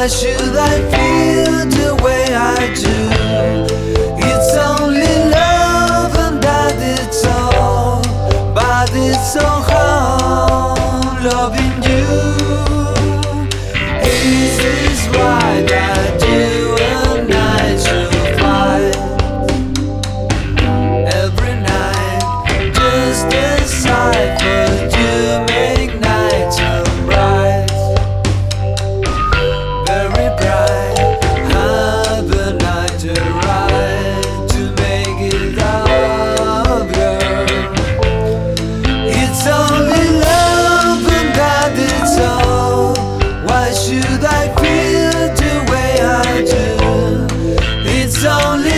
Why should I feel the way I do? It's only love and that it's all, but it's so hard loving you. Is this right that you and I should fight every night? Just decide for you make nights so bright, very bright. Have a night to ride to make it up, girl. It's only love and that it's all. Why should I feel the way I do? It's only